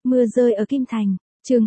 Mưa rơi ở Kim Thành, chương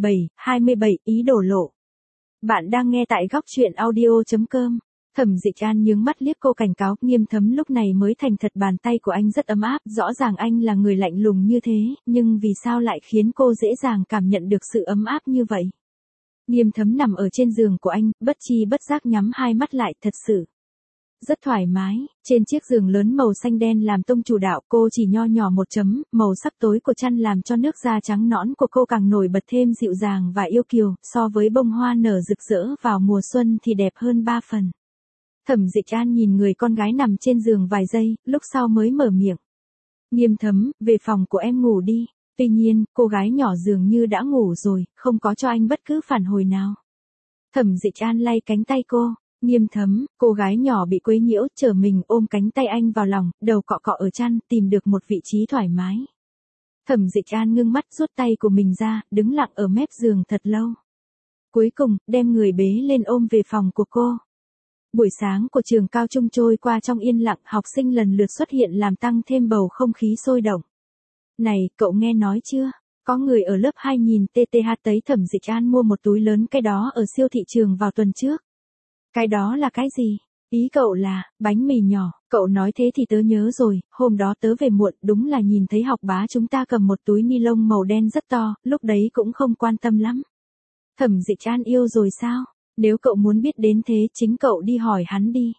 27, ý đổ lộ. Bạn đang nghe tại góc truyện audio.com. Thẩm Dịch An nhướng mắt liếc cô cảnh cáo, Nghiêm Thấm lúc này mới thành thật, bàn tay của anh rất ấm áp, rõ ràng anh là người lạnh lùng như thế, nhưng vì sao lại khiến cô dễ dàng cảm nhận được sự ấm áp như vậy? Nghiêm Thấm nằm ở trên giường của anh, bất chi bất giác nhắm hai mắt lại, thật sự rất thoải mái, trên chiếc giường lớn màu xanh đen làm tông chủ đạo, cô chỉ nho nhỏ một chấm, màu sắc tối của chăn làm cho nước da trắng nõn của cô càng nổi bật thêm dịu dàng và yêu kiều, so với bông hoa nở rực rỡ vào mùa xuân thì đẹp hơn 3 phần. Thẩm Dịch An nhìn người con gái nằm trên giường vài giây, lúc sau mới mở miệng. Nghiêm Thấm, về phòng của em ngủ đi. Tuy nhiên, cô gái nhỏ dường như đã ngủ rồi, không có cho anh bất cứ phản hồi nào. Thẩm Dịch An lay cánh tay cô. Nghiêm Thấm, cô gái nhỏ bị quấy nhiễu, trở mình ôm cánh tay anh vào lòng, đầu cọ cọ ở chăn, tìm được một vị trí thoải mái. Thẩm Dịch An ngưng mắt rút tay của mình ra, đứng lặng ở mép giường thật lâu. Cuối cùng, đem người bế lên ôm về phòng của cô. Buổi sáng của trường cao trung trôi qua trong yên lặng, học sinh lần lượt xuất hiện làm tăng thêm bầu không khí sôi động. Này, cậu nghe nói chưa? Có người ở lớp 2 nhìn TTH thấy Thẩm Dịch An mua một túi lớn cái đó ở siêu thị trường vào tuần trước. Cái đó là cái gì? Ý cậu là, bánh mì nhỏ, cậu nói thế thì tớ nhớ rồi, hôm đó tớ về muộn, đúng là nhìn thấy học bá chúng ta cầm một túi ni lông màu đen rất to, lúc đấy cũng không quan tâm lắm. Thẩm Dịch An yêu rồi sao? Nếu cậu muốn biết đến thế, chính cậu đi hỏi hắn đi.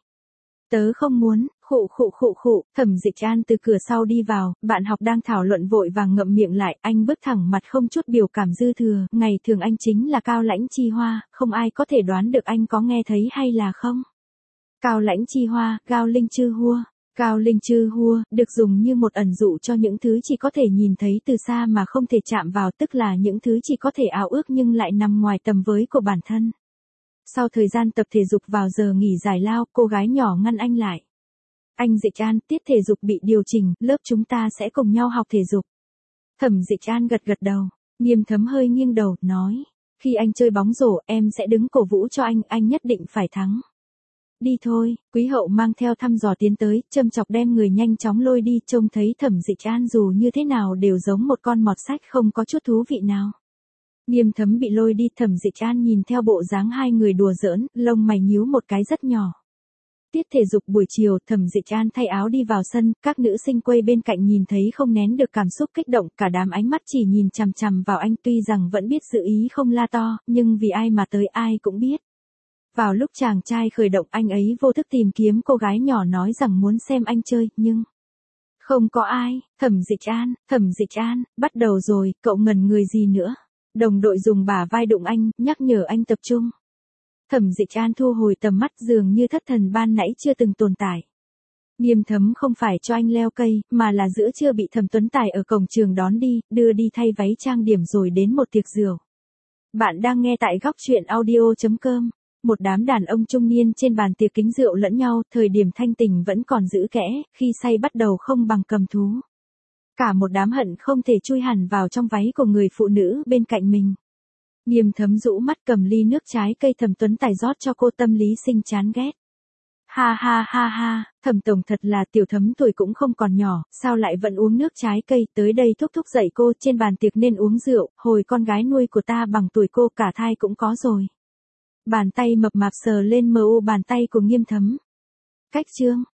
Tớ không muốn, khụ, Thẩm Dịch An từ cửa sau đi vào, bạn học đang thảo luận vội vàng ngậm miệng lại, anh bước thẳng mặt không chút biểu cảm dư thừa, ngày thường anh chính là Cao Lãnh Chi Hoa, không ai có thể đoán được anh có nghe thấy hay là không. Cao Lãnh Chi Hoa, Cao Linh Chư Hua. Cao Linh Chư Hua, được dùng như một ẩn dụ cho những thứ chỉ có thể nhìn thấy từ xa mà không thể chạm vào, tức là những thứ chỉ có thể ao ước nhưng lại nằm ngoài tầm với của bản thân. Sau thời gian tập thể dục vào giờ nghỉ giải lao, cô gái nhỏ ngăn anh lại. Anh Dịch An, tiết thể dục bị điều chỉnh, lớp chúng ta sẽ cùng nhau học thể dục. Thẩm Dịch An gật đầu, Nghiêm Thấm hơi nghiêng đầu, nói. Khi anh chơi bóng rổ, em sẽ đứng cổ vũ cho anh nhất định phải thắng. Đi thôi, Quý Hậu mang theo thăm dò tiến tới, châm chọc đem người nhanh chóng lôi đi, trông thấy Thẩm Dịch An dù như thế nào đều giống một con mọt sách không có chút thú vị nào. Nghiêm Thấm bị lôi đi, Thẩm Dịch An nhìn theo bộ dáng hai người đùa giỡn, lông mày nhíu một cái rất nhỏ. Tiết thể dục buổi chiều, Thẩm Dịch An thay áo đi vào sân, các nữ sinh quay bên cạnh nhìn thấy không nén được cảm xúc kích động, cả đám ánh mắt chỉ nhìn chằm chằm vào anh, tuy rằng vẫn biết dự ý không la to, nhưng vì ai mà tới ai cũng biết. Vào lúc chàng trai khởi động, anh ấy vô thức tìm kiếm cô gái nhỏ nói rằng muốn xem anh chơi, nhưng không có ai. Thẩm Dịch An, bắt đầu rồi, cậu ngần người gì nữa? Đồng đội dùng bả vai đụng anh, nhắc nhở anh tập trung. Thẩm Dịch An thu hồi tầm mắt, dường như thất thần ban nãy chưa từng tồn tại. Nghiêm Thấm không phải cho anh leo cây, mà là giữa trưa bị Thẩm Tuấn Tài ở cổng trường đón đi, đưa đi thay váy trang điểm rồi đến một tiệc rượu. Bạn đang nghe tại góc truyện audio.com. Một đám đàn ông trung niên trên bàn tiệc kính rượu lẫn nhau, thời điểm thanh tình vẫn còn giữ kẽ, khi say bắt đầu không bằng cầm thú. Cả một đám hận không thể chui hẳn vào trong váy của người phụ nữ bên cạnh mình. Nghiêm Thấm rũ mắt cầm ly nước trái cây Thẩm Tuấn Tài rót cho cô, tâm lý sinh chán ghét. Ha, Thẩm tổng thật là tiểu Thấm tuổi cũng không còn nhỏ, sao lại vẫn uống nước trái cây, tới đây thúc dạy cô, trên bàn tiệc nên uống rượu, hồi con gái nuôi của ta bằng tuổi cô cả thai cũng có rồi. Bàn tay mập mạp sờ lên mờ u bàn tay của Nghiêm Thấm. Cách chương,